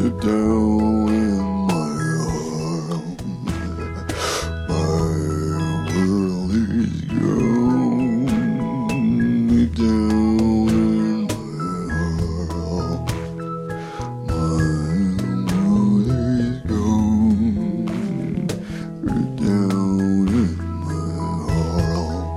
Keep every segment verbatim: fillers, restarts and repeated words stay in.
down in my arms. My world is gone. Deep down in my heart. My world is gone. Deep down in my heart.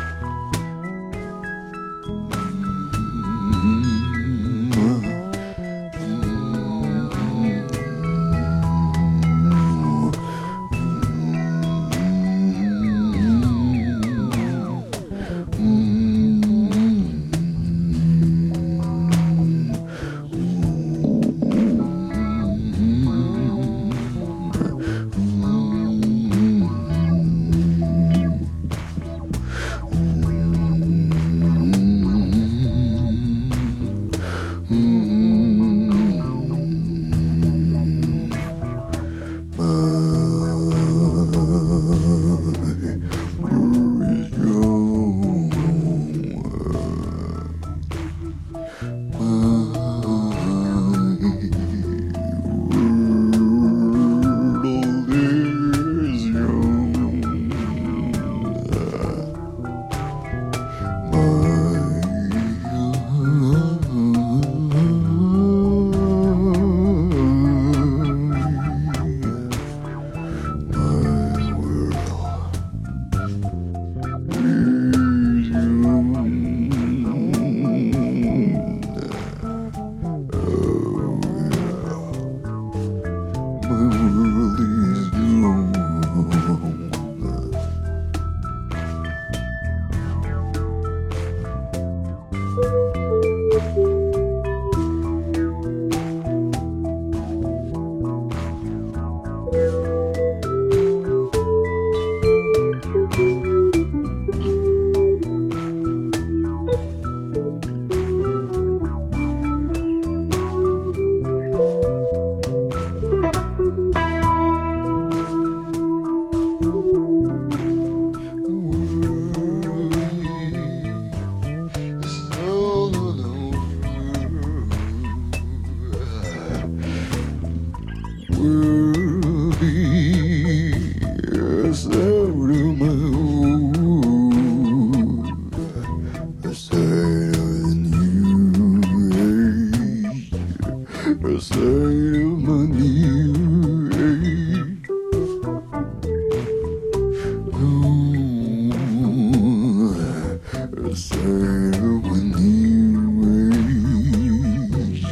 Will be a sound of my own, a sign of a new age, a sign of my new age. Oh, a sign of my new age.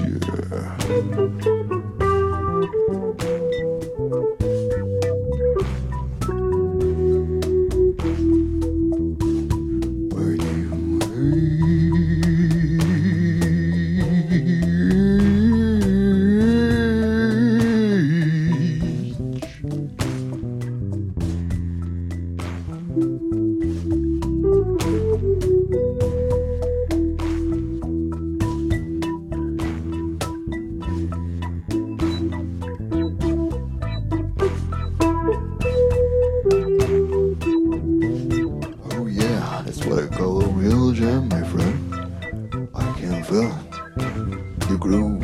That's what I call a real jam, my friend. I can feel the groove.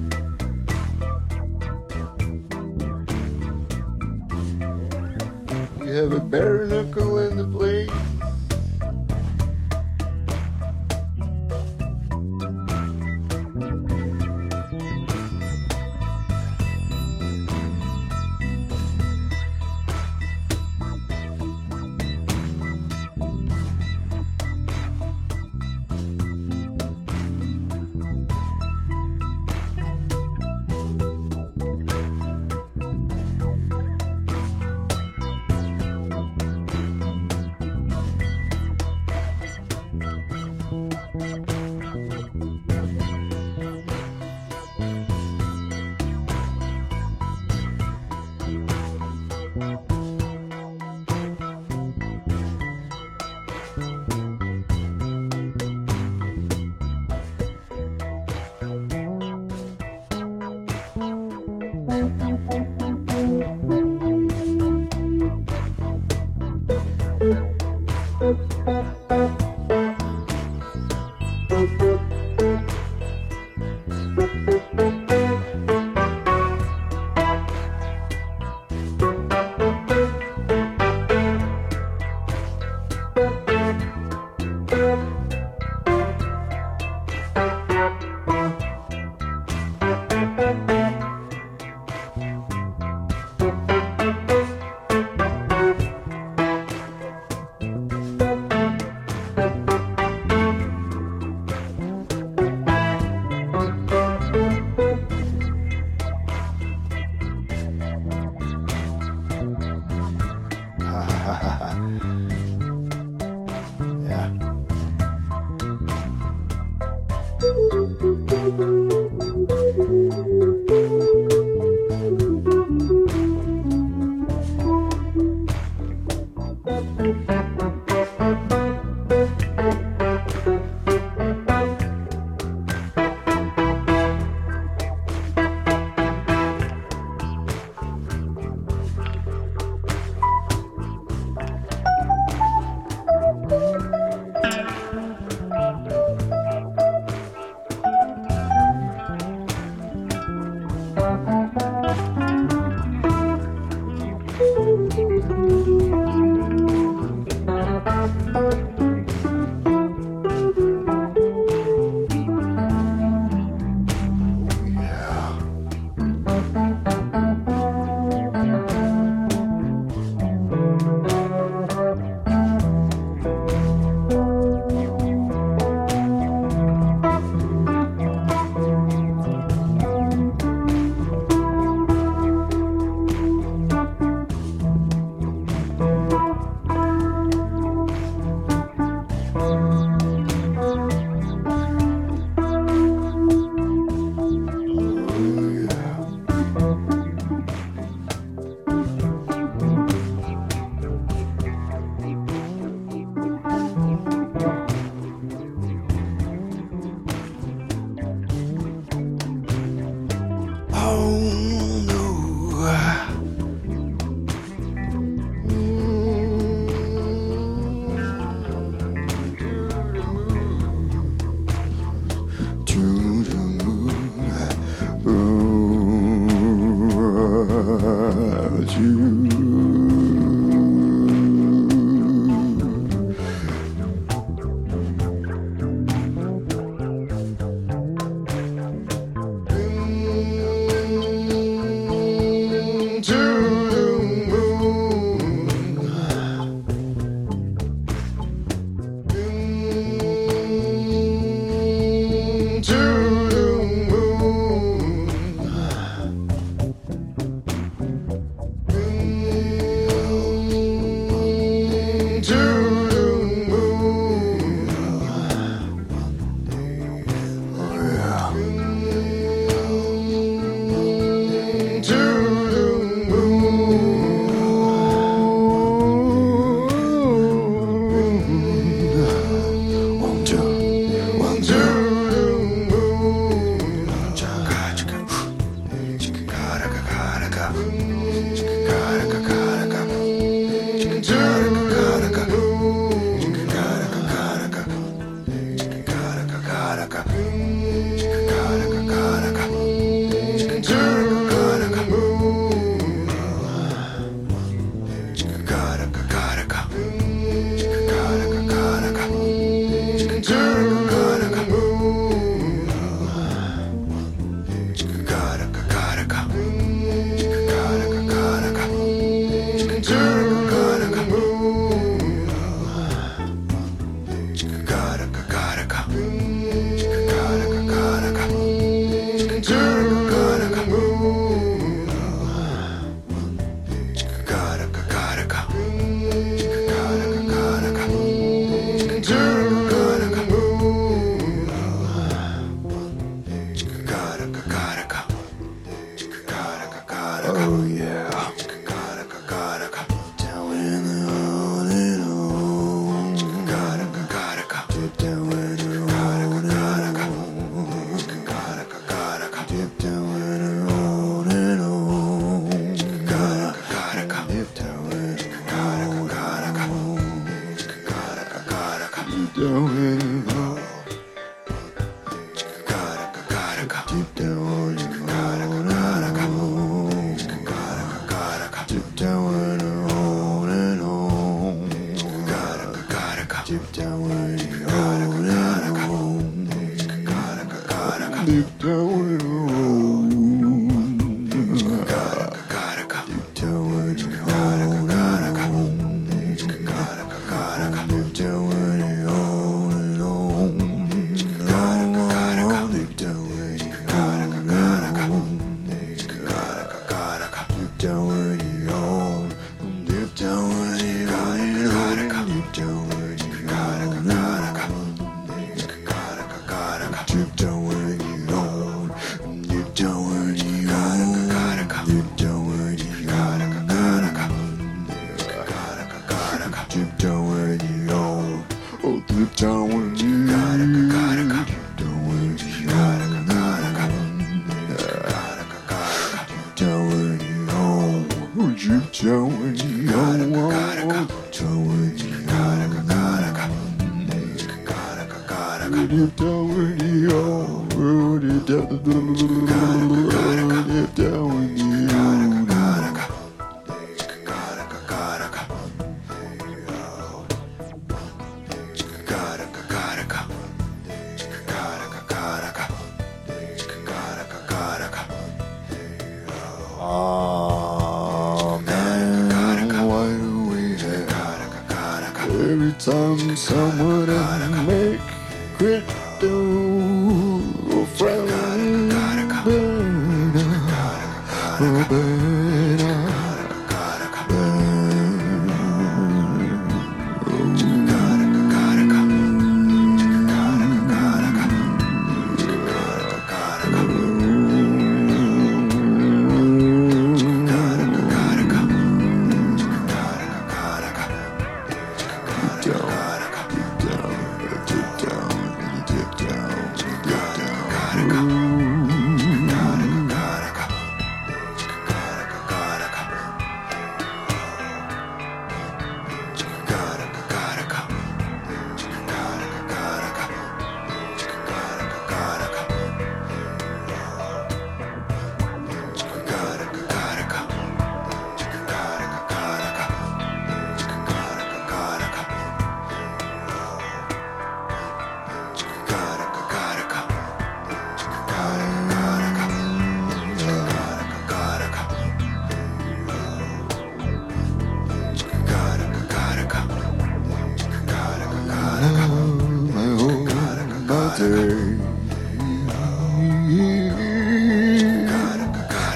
We have a bare knuckle in the place.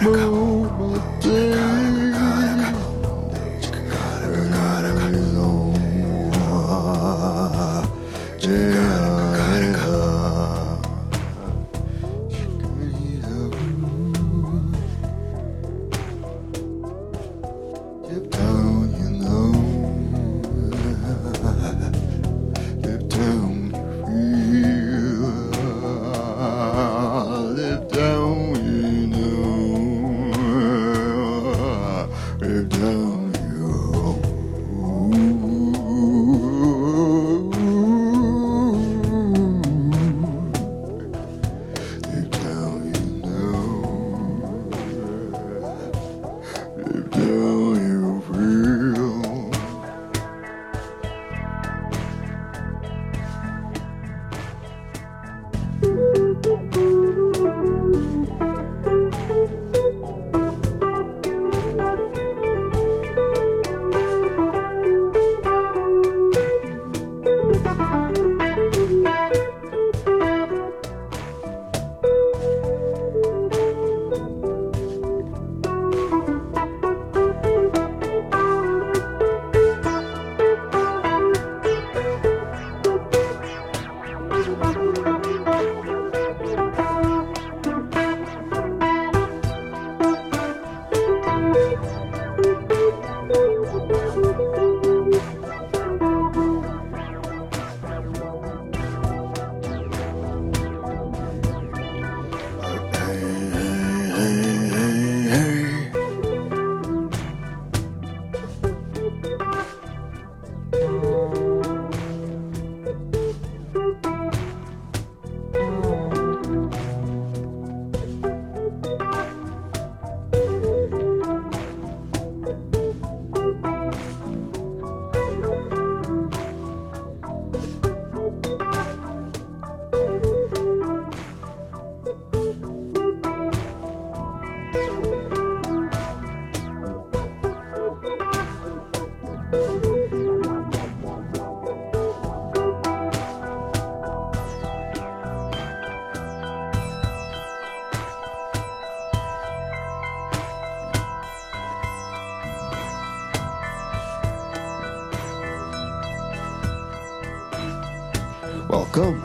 Welcome.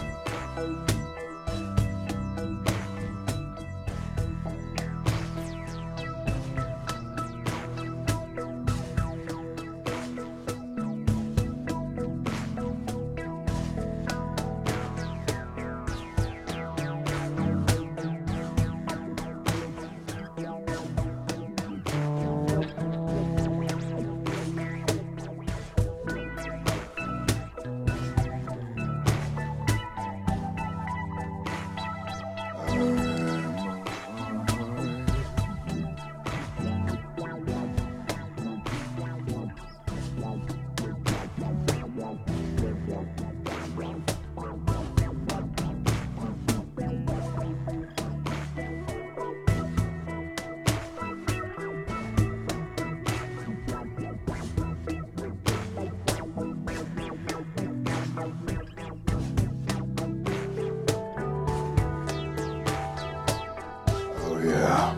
Yeah.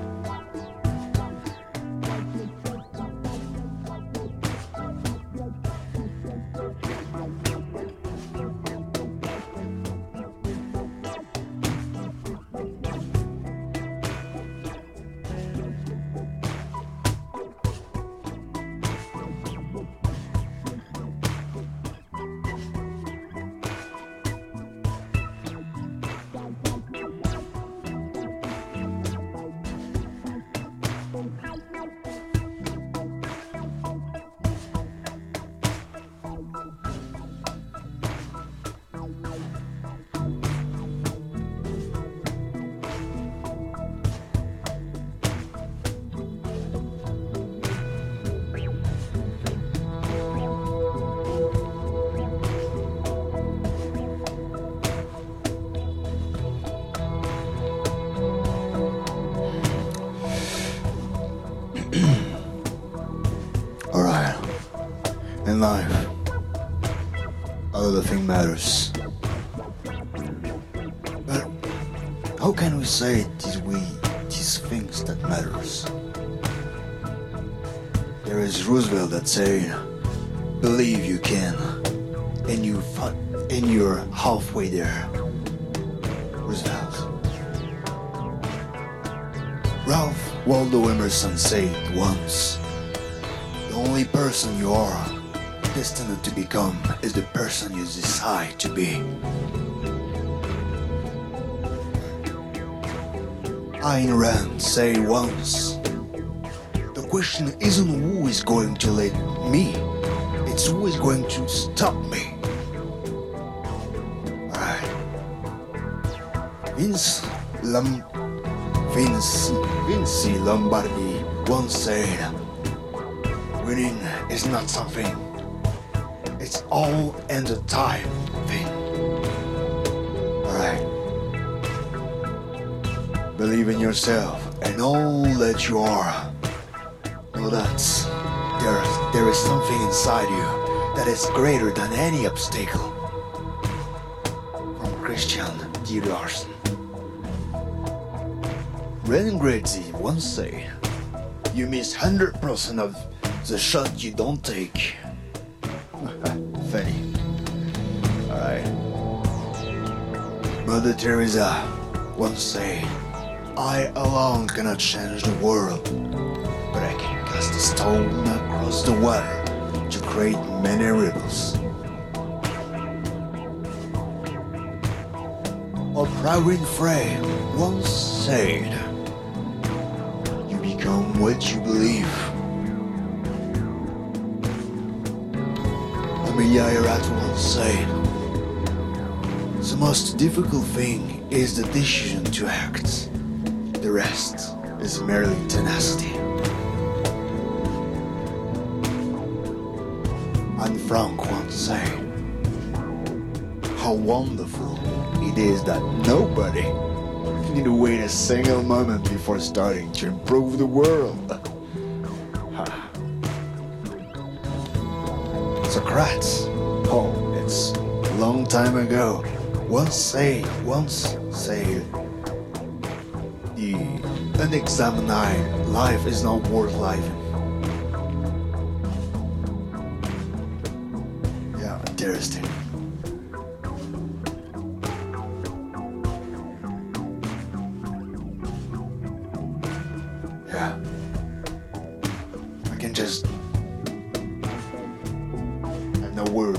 Alright. In life, all other thing matters. But how can we say it is we, it is things that matters. There is Roosevelt that said, believe you can, and you fi- and you're halfway there. Roosevelt. Ralph Waldo Emerson said once, the only person you are destined to become is the person you decide to be. Ayn Rand said once, the question isn't who is going to lead me, it's who is going to stop me. Alright. Vince Lam Vince Vince Lombardi once said, winning is not something, it's all in the time thing. Alright. Believe in yourself and all that you are. Know that there, there is something inside you that is greater than any obstacle. From Christian D. Larson. Ren Gracie once said, you miss one hundred percent of the shot you don't take. Funny. Alright. Mother Teresa once said, I alone cannot change the world, but I can cast a stone across the water to create many ripples. Oprah Winfrey once said, you become what you believe. Amelia Earhart once said, the most difficult thing is the decision to act. The rest is merely tenacity. Anne Frank once said, how wonderful it is that nobody need to wait a single moment before starting to improve the world. Socrates, oh, it's a long time ago, once said, once said, the unexamined life is not worth living. Yeah, interesting. Yeah. I can just have no word.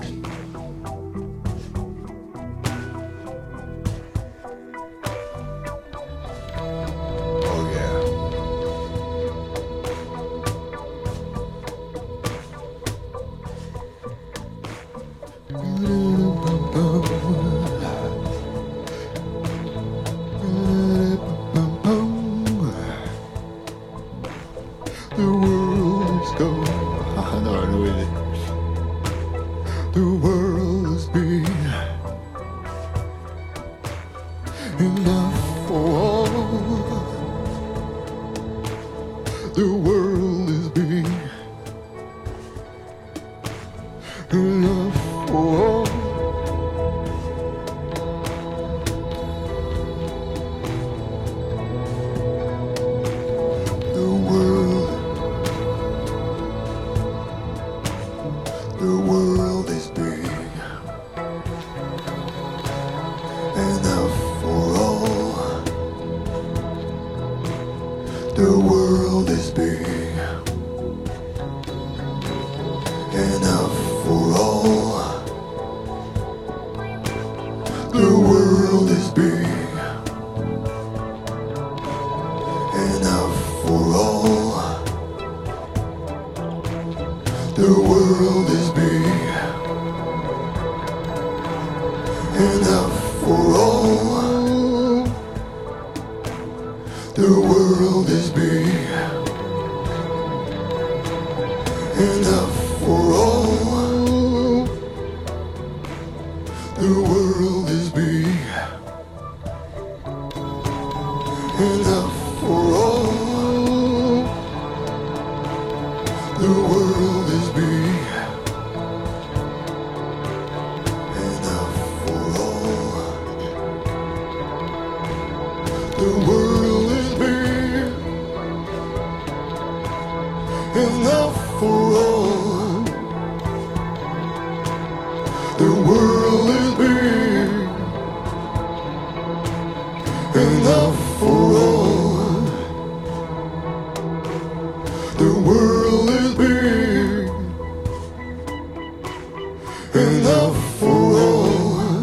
The world's gone. I know, I know it. The world is big enough for all. The world is big enough for all. The world The world is big enough for all. The world is big enough for all. The world is big enough for all. The world is big enough for all. The world is big enough for all. The world is big enough for all. The world is big enough for all. The world is big enough for all. The world is big, enough for all. The world is big, enough for all.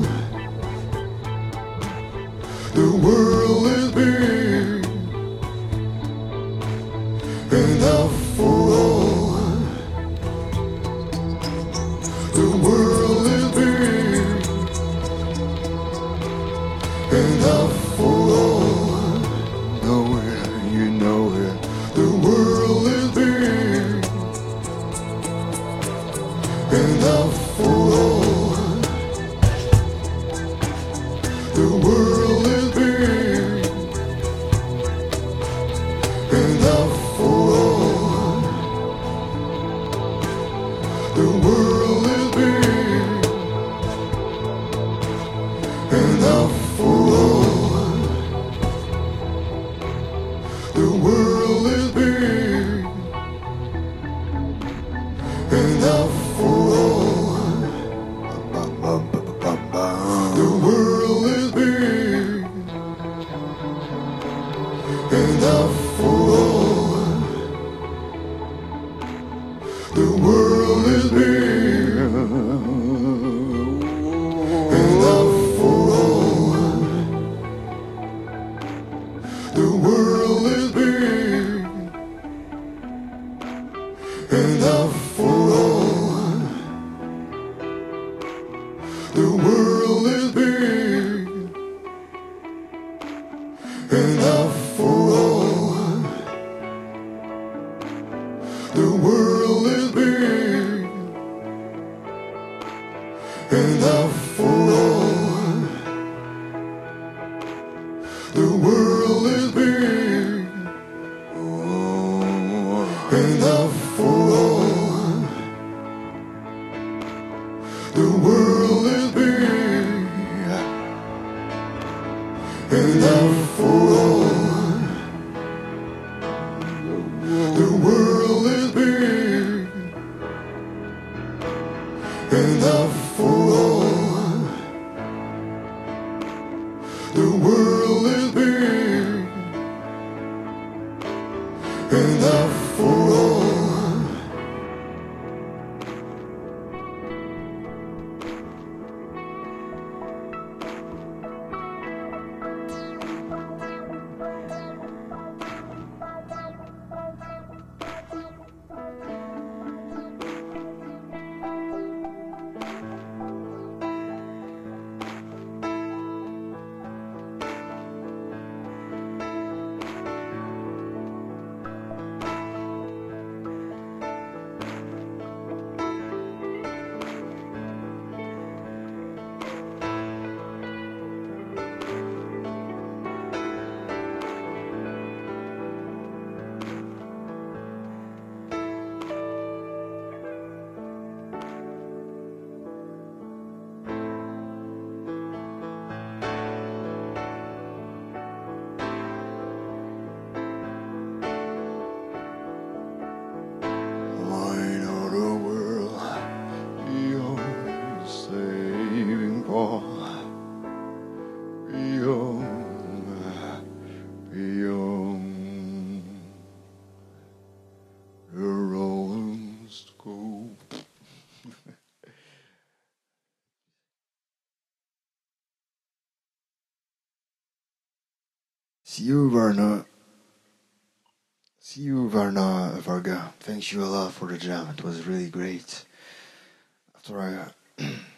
The world is big, enough for all. The world is big, enough for all. Know it, you know it. The world is big, enough for all. The world is big, enough for all. The world is big, enough for all. The world is big, enough for all. The world is big, enough for all. The world is big, enough for all. The world is big, enough for all. The world is big, enough for all. The world is big, enough for all. The world is big, enough for all. The world is big, enough for all. The world is big, enough for all. The world is big, enough for all. Line of the world, beyond saving Paul, beyond, beyond the rolling scope. See you, Varna. See you, Varna Varga. Thank you a lot for the jam. It was really great. After I